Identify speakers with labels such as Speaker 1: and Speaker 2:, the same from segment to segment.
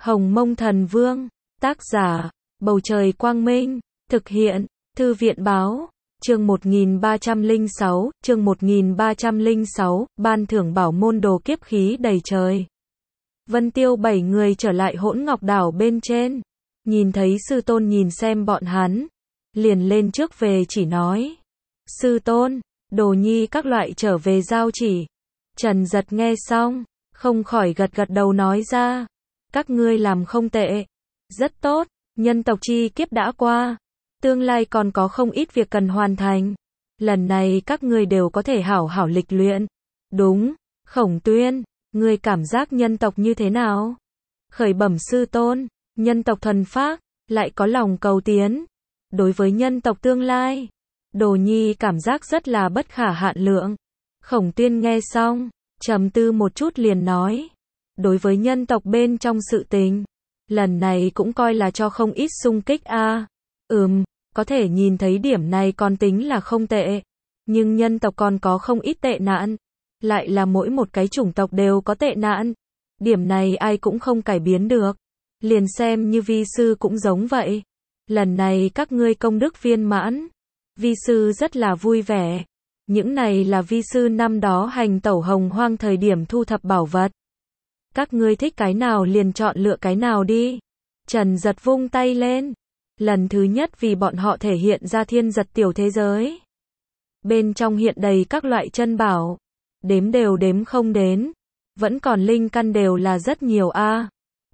Speaker 1: Hồng Mông Thần Vương, tác giả, Bầu Trời Quang Minh, thực hiện, Thư viện Báo, chương 1306, ban thưởng bảo môn đồ kiếp khí đầy trời. Vân Tiêu 7 người trở lại Hỗn Ngọc Đảo bên trên, nhìn thấy sư tôn nhìn xem bọn hắn, liền lên trước về chỉ nói. Sư tôn, Đồ Nhi các loại trở về giao chỉ. Trần Giật nghe xong, không khỏi gật gật đầu nói ra. Các ngươi làm không tệ, rất tốt, nhân tộc chi kiếp đã qua, tương lai còn có không ít việc cần hoàn thành. Lần này các ngươi đều có thể hảo hảo lịch luyện. Đúng, Khổng Tuyên, ngươi cảm giác nhân tộc như thế nào? Khởi bẩm sư tôn, nhân tộc thuần phác, lại có lòng cầu tiến. Đối với nhân tộc tương lai, Đồ Nhi cảm giác rất là bất khả hạn lượng. Khổng Tuyên nghe xong, trầm tư một chút liền nói. Đối với nhân tộc bên trong sự tình, lần này cũng coi là cho không ít xung kích a. Có thể nhìn thấy điểm này còn tính là không tệ. Nhưng nhân tộc còn có không ít tệ nạn. Lại là mỗi một cái chủng tộc đều có tệ nạn. Điểm này ai cũng không cải biến được. Liền xem như vi sư cũng giống vậy. Lần này các ngươi công đức viên mãn. Vi sư rất là vui vẻ. Những này là vi sư năm đó hành tẩu hồng hoang thời điểm thu thập bảo vật. Các ngươi thích cái nào liền chọn lựa cái nào đi. Trần Giật vung tay lên. Lần thứ nhất vì bọn họ thể hiện ra thiên giật tiểu thế giới. Bên trong hiện đầy các loại chân bảo. Đếm đều đếm không đến. Vẫn còn linh căn đều là rất nhiều a.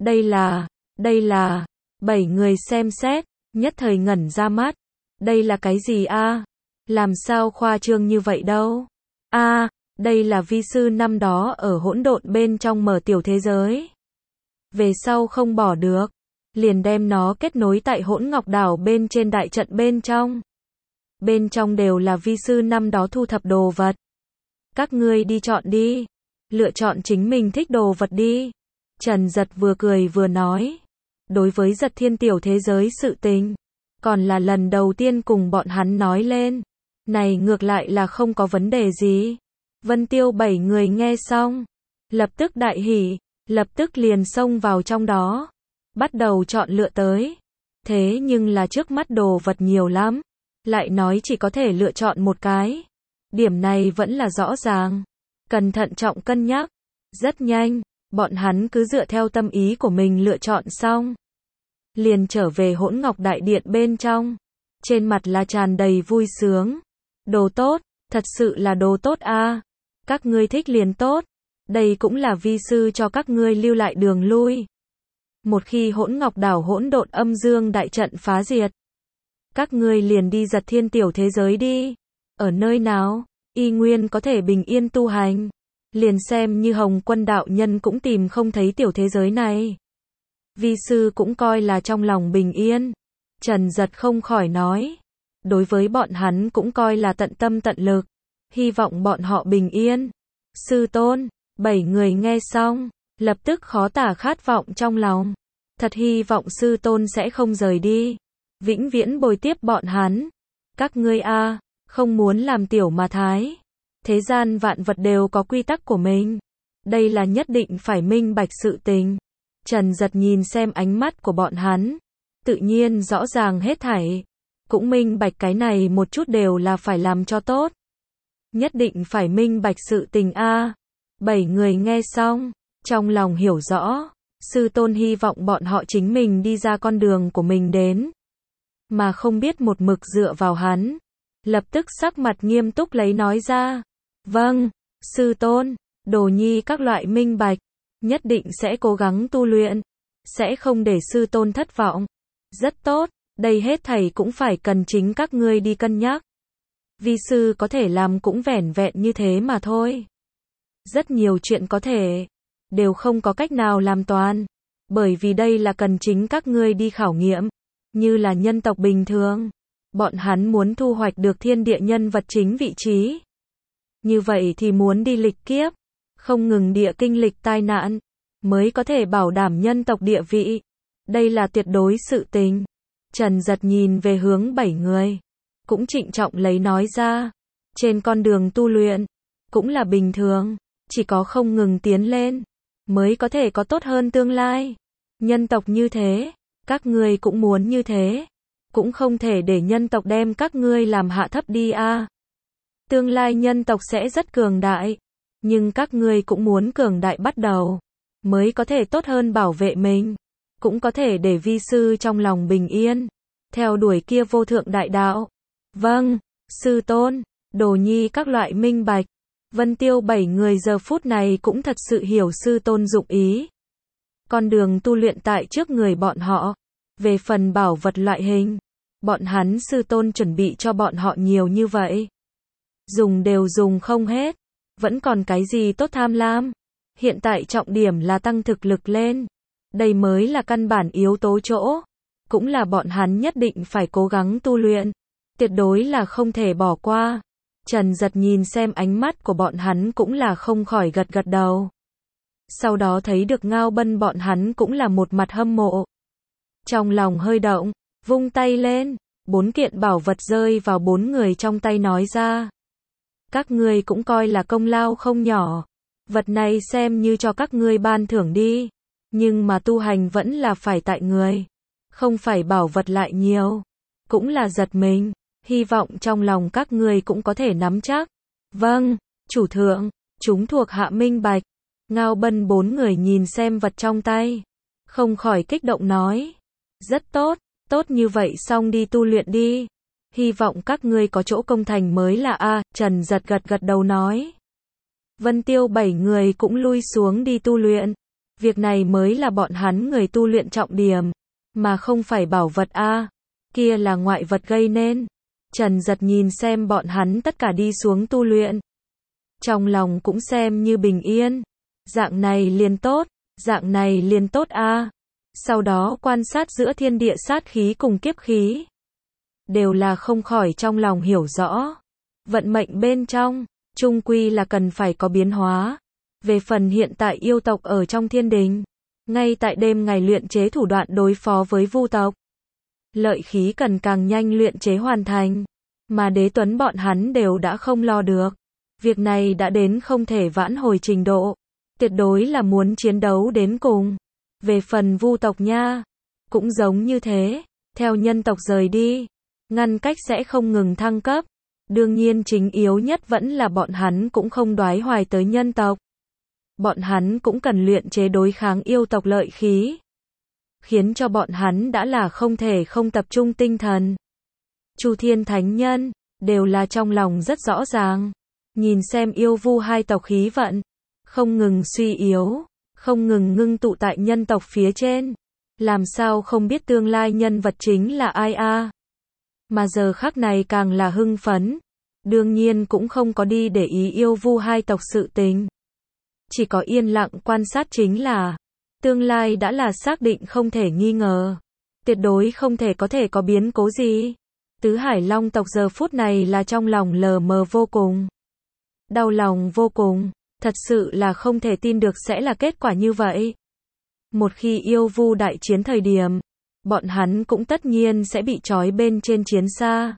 Speaker 1: Đây là, 7 người xem xét, nhất thời ngẩn ra mắt. Đây là cái gì a? Làm sao khoa trương như vậy đâu? Đây là vi sư năm đó ở hỗn độn bên trong mở tiểu thế giới. Về sau không bỏ được, liền đem nó kết nối tại Hỗn Ngọc Đảo bên trên đại trận bên trong. Bên trong đều là vi sư năm đó thu thập đồ vật. Các ngươi đi chọn đi, lựa chọn chính mình thích đồ vật đi. Trần Giật vừa cười vừa nói. Đối với Giật Thiên tiểu thế giới sự tình, còn là lần đầu tiên cùng bọn hắn nói lên. Này ngược lại là không có vấn đề gì. Vân Tiêu 7 người nghe xong, lập tức đại hỉ, lập tức liền xông vào trong đó, bắt đầu chọn lựa tới. Thế nhưng là trước mắt đồ vật nhiều lắm, lại nói chỉ có thể lựa chọn một cái. Điểm này vẫn là rõ ràng, cần thận trọng cân nhắc. Rất nhanh, bọn hắn cứ dựa theo tâm ý của mình lựa chọn xong, liền trở về Hỗn Ngọc Đại Điện bên trong. Trên mặt là tràn đầy vui sướng. Đồ tốt, thật sự là đồ tốt a. Các ngươi thích liền tốt. Đây cũng là vi sư cho các ngươi lưu lại đường lui. Một khi Hỗn Ngọc Đảo hỗn độn âm dương đại trận phá diệt, các ngươi liền đi Giật Thiên tiểu thế giới đi. Ở nơi nào, y nguyên có thể bình yên tu hành. Liền xem như Hồng Quân đạo nhân cũng tìm không thấy tiểu thế giới này. Vi sư cũng coi là trong lòng bình yên. Trần Giật không khỏi nói. Đối với bọn hắn cũng coi là tận tâm tận lực. Hy vọng bọn họ bình yên. Sư tôn, 7 người nghe xong, lập tức khó tả khát vọng trong lòng. Thật hy vọng sư tôn sẽ không rời đi. Vĩnh viễn bồi tiếp bọn hắn. Các ngươi không muốn làm tiểu mà thái. Thế gian vạn vật đều có quy tắc của mình. Đây là nhất định phải minh bạch sự tình. Trần Giật nhìn xem ánh mắt của bọn hắn. Tự nhiên rõ ràng hết thảy. Cũng minh bạch cái này một chút đều là phải làm cho tốt. Nhất định phải minh bạch sự tình 7 người nghe xong, trong lòng hiểu rõ. Sư tôn hy vọng bọn họ chính mình đi ra con đường của mình đến. Mà không biết một mực dựa vào hắn. Lập tức sắc mặt nghiêm túc lấy nói ra. Vâng, sư tôn, Đồ Nhi các loại minh bạch. Nhất định sẽ cố gắng tu luyện. Sẽ không để sư tôn thất vọng. Rất tốt, đây hết thảy cũng phải cần chính các ngươi đi cân nhắc. Vi sư có thể làm cũng vẻn vẹn như thế mà thôi. Rất nhiều chuyện có thể, đều không có cách nào làm toàn. Bởi vì đây là cần chính các ngươi đi khảo nghiệm. Như là nhân tộc bình thường, bọn hắn muốn thu hoạch được thiên địa nhân vật chính vị trí. Như vậy thì muốn đi lịch kiếp, không ngừng địa kinh lịch tai nạn, mới có thể bảo đảm nhân tộc địa vị. Đây là tuyệt đối sự tình. Trần Giật nhìn về hướng 7 người, cũng trịnh trọng lấy nói ra. Trên con đường tu luyện, cũng là bình thường, chỉ có không ngừng tiến lên, mới có thể có tốt hơn tương lai. Nhân tộc như thế, các ngươi cũng muốn như thế. Cũng không thể để nhân tộc đem các ngươi làm hạ thấp đi a. Tương lai nhân tộc sẽ rất cường đại. Nhưng các ngươi cũng muốn cường đại bắt đầu. Mới có thể tốt hơn bảo vệ mình. Cũng có thể để vi sư trong lòng bình yên. Theo đuổi kia vô thượng đại đạo. Vâng, sư tôn. Đồ nhi các loại minh bạch. Vân Tiêu 7 người giờ phút này cũng thật sự hiểu sư tôn dụng ý. Con đường tu luyện tại trước người bọn họ. Về phần bảo vật loại hình, bọn hắn sư tôn chuẩn bị cho bọn họ nhiều như vậy. Dùng đều dùng không hết. Vẫn còn cái gì tốt tham lam. Hiện tại trọng điểm là tăng thực lực lên. Đây mới là căn bản yếu tố chỗ. Cũng là bọn hắn nhất định phải cố gắng tu luyện. Tuyệt đối là không thể bỏ qua. Trần Giật nhìn xem ánh mắt của bọn hắn cũng là không khỏi gật gật đầu. Sau đó thấy được Ngao Bân bọn hắn cũng là một mặt hâm mộ. Trong lòng hơi động, vung tay lên, 4 kiện bảo vật rơi vào 4 người trong tay nói ra. Các ngươi cũng coi là công lao không nhỏ. Vật này xem như cho các ngươi ban thưởng đi. Nhưng mà tu hành vẫn là phải tại người. Không phải bảo vật lại nhiều. Cũng là giật mình. Hy vọng trong lòng các ngươi cũng có thể nắm chắc. Vâng, chủ thượng, chúng thuộc hạ minh bạch. Ngao Bân 4 người nhìn xem vật trong tay. Không khỏi kích động nói. Rất tốt, tốt như vậy xong đi tu luyện đi. Hy vọng các ngươi có chỗ công thành mới là a. Trần Giật gật gật đầu nói. Vân Tiêu 7 người cũng lui xuống đi tu luyện. Việc này mới là bọn hắn người tu luyện trọng điểm. Mà không phải bảo vật a. Kia là ngoại vật gây nên. Trần Giật nhìn xem bọn hắn tất cả đi xuống tu luyện. Trong lòng cũng xem như bình yên. Dạng này liền tốt, dạng này liền tốt a. Sau đó quan sát giữa thiên địa sát khí cùng kiếp khí. Đều là không khỏi trong lòng hiểu rõ. Vận mệnh bên trong, chung quy là cần phải có biến hóa. Về phần hiện tại yêu tộc ở trong thiên đình. Ngay tại đêm ngày luyện chế thủ đoạn đối phó với vu tộc. Lợi khí cần càng nhanh luyện chế hoàn thành. Mà Đế Tuấn bọn hắn đều đã không lo được. Việc này đã đến không thể vãn hồi trình độ. Tuyệt đối là muốn chiến đấu đến cùng. Về phần vu tộc nha. Cũng giống như thế. Theo nhân tộc rời đi. Ngăn cách sẽ không ngừng thăng cấp. Đương nhiên chính yếu nhất vẫn là bọn hắn cũng không đoái hoài tới nhân tộc. Bọn hắn cũng cần luyện chế đối kháng yêu tộc lợi khí. Khiến cho bọn hắn đã là không thể không tập trung tinh thần. Chu Thiên Thánh Nhân, đều là trong lòng rất rõ ràng. Nhìn xem yêu vu hai tộc khí vận. Không ngừng suy yếu. Không ngừng ngưng tụ tại nhân tộc phía trên. Làm sao không biết tương lai nhân vật chính là ai a. Mà giờ khắc này càng là hưng phấn. Đương nhiên cũng không có đi để ý yêu vu hai tộc sự tình. Chỉ có yên lặng quan sát chính là. Tương lai đã là xác định không thể nghi ngờ. Tuyệt đối không thể có thể có biến cố gì. Tứ Hải Long tộc giờ phút này là trong lòng lờ mờ vô cùng. Đau lòng vô cùng. Thật sự là không thể tin được sẽ là kết quả như vậy. Một khi yêu vu đại chiến thời điểm. Bọn hắn cũng tất nhiên sẽ bị trói bên trên chiến xa.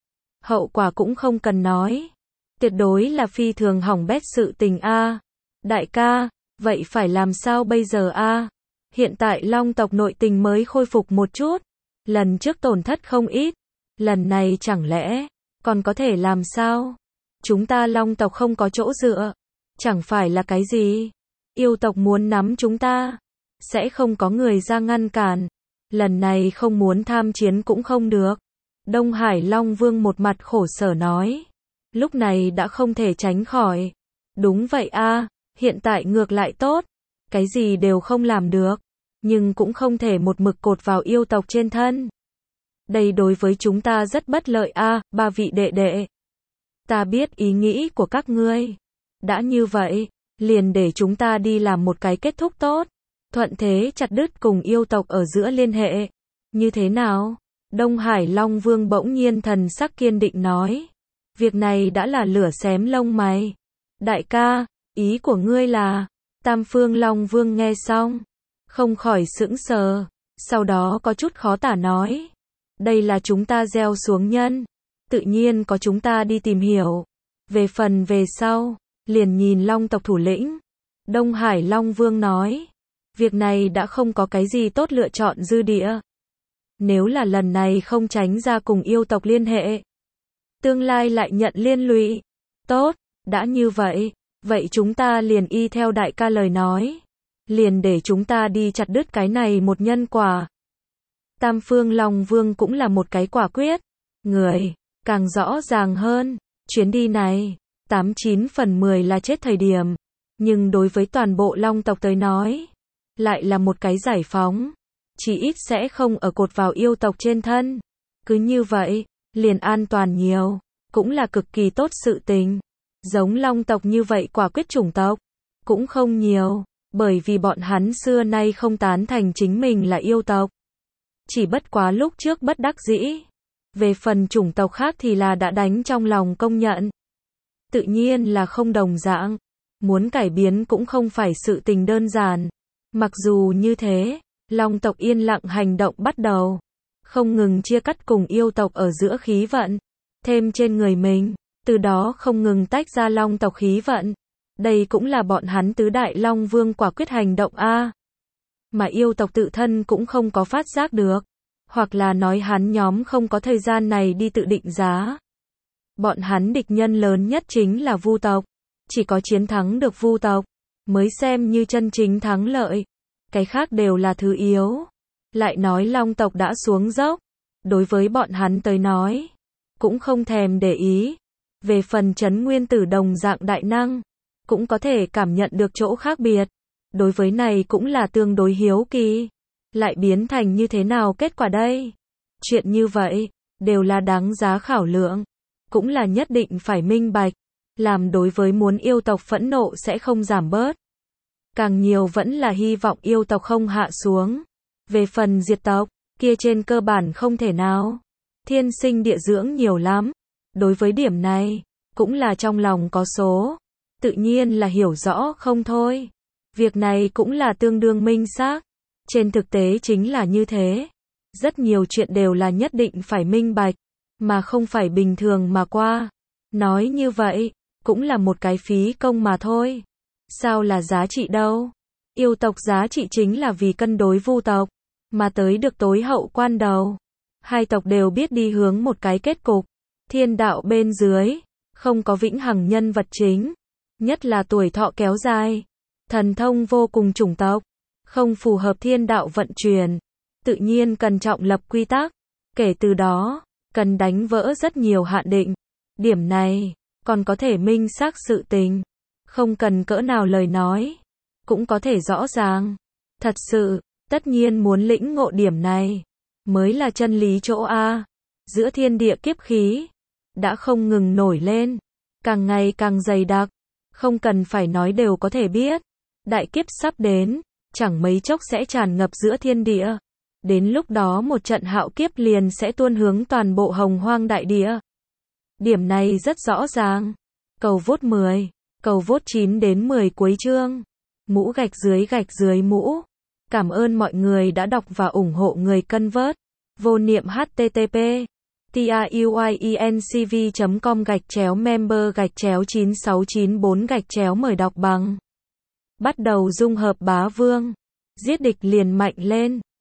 Speaker 1: Hậu quả cũng không cần nói. Tuyệt đối là phi thường hỏng bét sự tình a. Đại ca, vậy phải làm sao bây giờ a? Hiện tại Long tộc nội tình mới khôi phục một chút. Lần trước tổn thất không ít. Lần này chẳng lẽ còn có thể làm sao? Chúng ta Long tộc không có chỗ dựa. Chẳng phải là cái gì? Yêu tộc muốn nắm chúng ta. Sẽ không có người ra ngăn cản. Lần này không muốn tham chiến cũng không được. Đông Hải Long Vương một mặt khổ sở nói. Lúc này đã không thể tránh khỏi. Đúng vậy a, hiện tại ngược lại tốt. Cái gì đều không làm được. Nhưng cũng không thể một mực cột vào yêu tộc trên thân. Đây đối với chúng ta rất bất lợi a, ba vị đệ đệ. Ta biết ý nghĩ của các ngươi. Đã như vậy, liền để chúng ta đi làm một cái kết thúc tốt. Thuận thế chặt đứt cùng yêu tộc ở giữa liên hệ. Như thế nào? Đông Hải Long Vương bỗng nhiên thần sắc kiên định nói. Việc này đã là lửa xém lông mày. Đại ca, ý của ngươi là... Tam Phương Long Vương nghe xong. Không khỏi sững sờ. Sau đó có chút khó tả nói. Đây là chúng ta gieo xuống nhân. Tự nhiên có chúng ta đi tìm hiểu. Về phần về sau, liền nhìn Long tộc thủ lĩnh. Đông Hải Long Vương nói. Việc này đã không có cái gì tốt lựa chọn dư địa. Nếu là lần này không tránh ra cùng yêu tộc liên hệ, tương lai lại nhận liên lụy. Tốt, đã như vậy, vậy chúng ta liền y theo đại ca lời nói. Liền để chúng ta đi chặt đứt cái này một nhân quả. Tam Phương Long Vương cũng là một cái quả quyết. Người, càng rõ ràng hơn, chuyến đi này, 89 phần 10 là chết thời điểm. Nhưng đối với toàn bộ Long tộc tới nói, lại là một cái giải phóng. Chỉ ít sẽ không ở cột vào yêu tộc trên thân. Cứ như vậy, liền an toàn nhiều, cũng là cực kỳ tốt sự tình. Giống Long tộc như vậy quả quyết chủng tộc, cũng không nhiều, bởi vì bọn hắn xưa nay không tán thành chính mình là yêu tộc. Chỉ bất quá lúc trước bất đắc dĩ. Về phần chủng tộc khác thì là đã đánh trong lòng công nhận. Tự nhiên là không đồng dạng. Muốn cải biến cũng không phải sự tình đơn giản. Mặc dù như thế, Long tộc yên lặng hành động bắt đầu. Không ngừng chia cắt cùng yêu tộc ở giữa khí vận. Thêm trên người mình. Từ đó không ngừng tách ra Long tộc khí vận. Đây cũng là bọn hắn tứ đại Long Vương quả quyết hành động a. Mà yêu tộc tự thân cũng không có phát giác được. Hoặc là nói hắn nhóm không có thời gian này đi tự định giá. Bọn hắn địch nhân lớn nhất chính là Vu tộc. Chỉ có chiến thắng được Vu tộc, mới xem như chân chính thắng lợi. Cái khác đều là thứ yếu. Lại nói Long tộc đã xuống dốc. Đối với bọn hắn tới nói, cũng không thèm để ý. Về phần Trấn Nguyên Tử đồng dạng đại năng, cũng có thể cảm nhận được chỗ khác biệt. Đối với này cũng là tương đối hiếu kỳ. Lại biến thành như thế nào kết quả đây? Chuyện như vậy, đều là đáng giá khảo lượng. Cũng là nhất định phải minh bạch. Làm đối với muốn yêu tộc phẫn nộ sẽ không giảm bớt. Càng nhiều vẫn là hy vọng yêu tộc không hạ xuống. Về phần diệt tộc, kia trên cơ bản không thể nào. Thiên sinh địa dưỡng nhiều lắm. Đối với điểm này, cũng là trong lòng có số. Tự nhiên là hiểu rõ không thôi. Việc này cũng là tương đương minh xác. Trên thực tế chính là như thế. Rất nhiều chuyện đều là nhất định phải minh bạch, mà không phải bình thường mà qua. Nói như vậy, cũng là một cái phí công mà thôi. Sao là giá trị đâu? Yêu tộc giá trị chính là vì cân đối Vu tộc, mà tới được tối hậu quan đầu. Hai tộc đều biết đi hướng một cái kết cục. Thiên đạo bên dưới, không có vĩnh hằng nhân vật chính. Nhất là tuổi thọ kéo dài. Thần thông vô cùng chủng tộc. Không phù hợp thiên đạo vận chuyển. Tự nhiên cần trọng lập quy tắc. Kể từ đó, cần đánh vỡ rất nhiều hạn định. Điểm này, còn có thể minh xác sự tình. Không cần cỡ nào lời nói. Cũng có thể rõ ràng. Thật sự, tất nhiên muốn lĩnh ngộ điểm này. Mới là chân lý chỗ A. Giữa thiên địa kiếp khí. Đã không ngừng nổi lên. Càng ngày càng dày đặc. Không cần phải nói đều có thể biết. Đại kiếp sắp đến. Chẳng mấy chốc sẽ tràn ngập giữa thiên địa. Đến lúc đó một trận hạo kiếp liền sẽ tuôn hướng toàn bộ hồng hoang đại địa. Điểm này rất rõ ràng. Cầu vote 10. Cầu vote 9 đến 10 cuối chương. Mũ gạch dưới mũ. Cảm ơn mọi người đã đọc và ủng hộ người cân vớt. Vô niệm http truyencv.com/member/9694 mời đọc bằng. Bắt đầu dung hợp bá vương. Giết địch liền mạnh lên.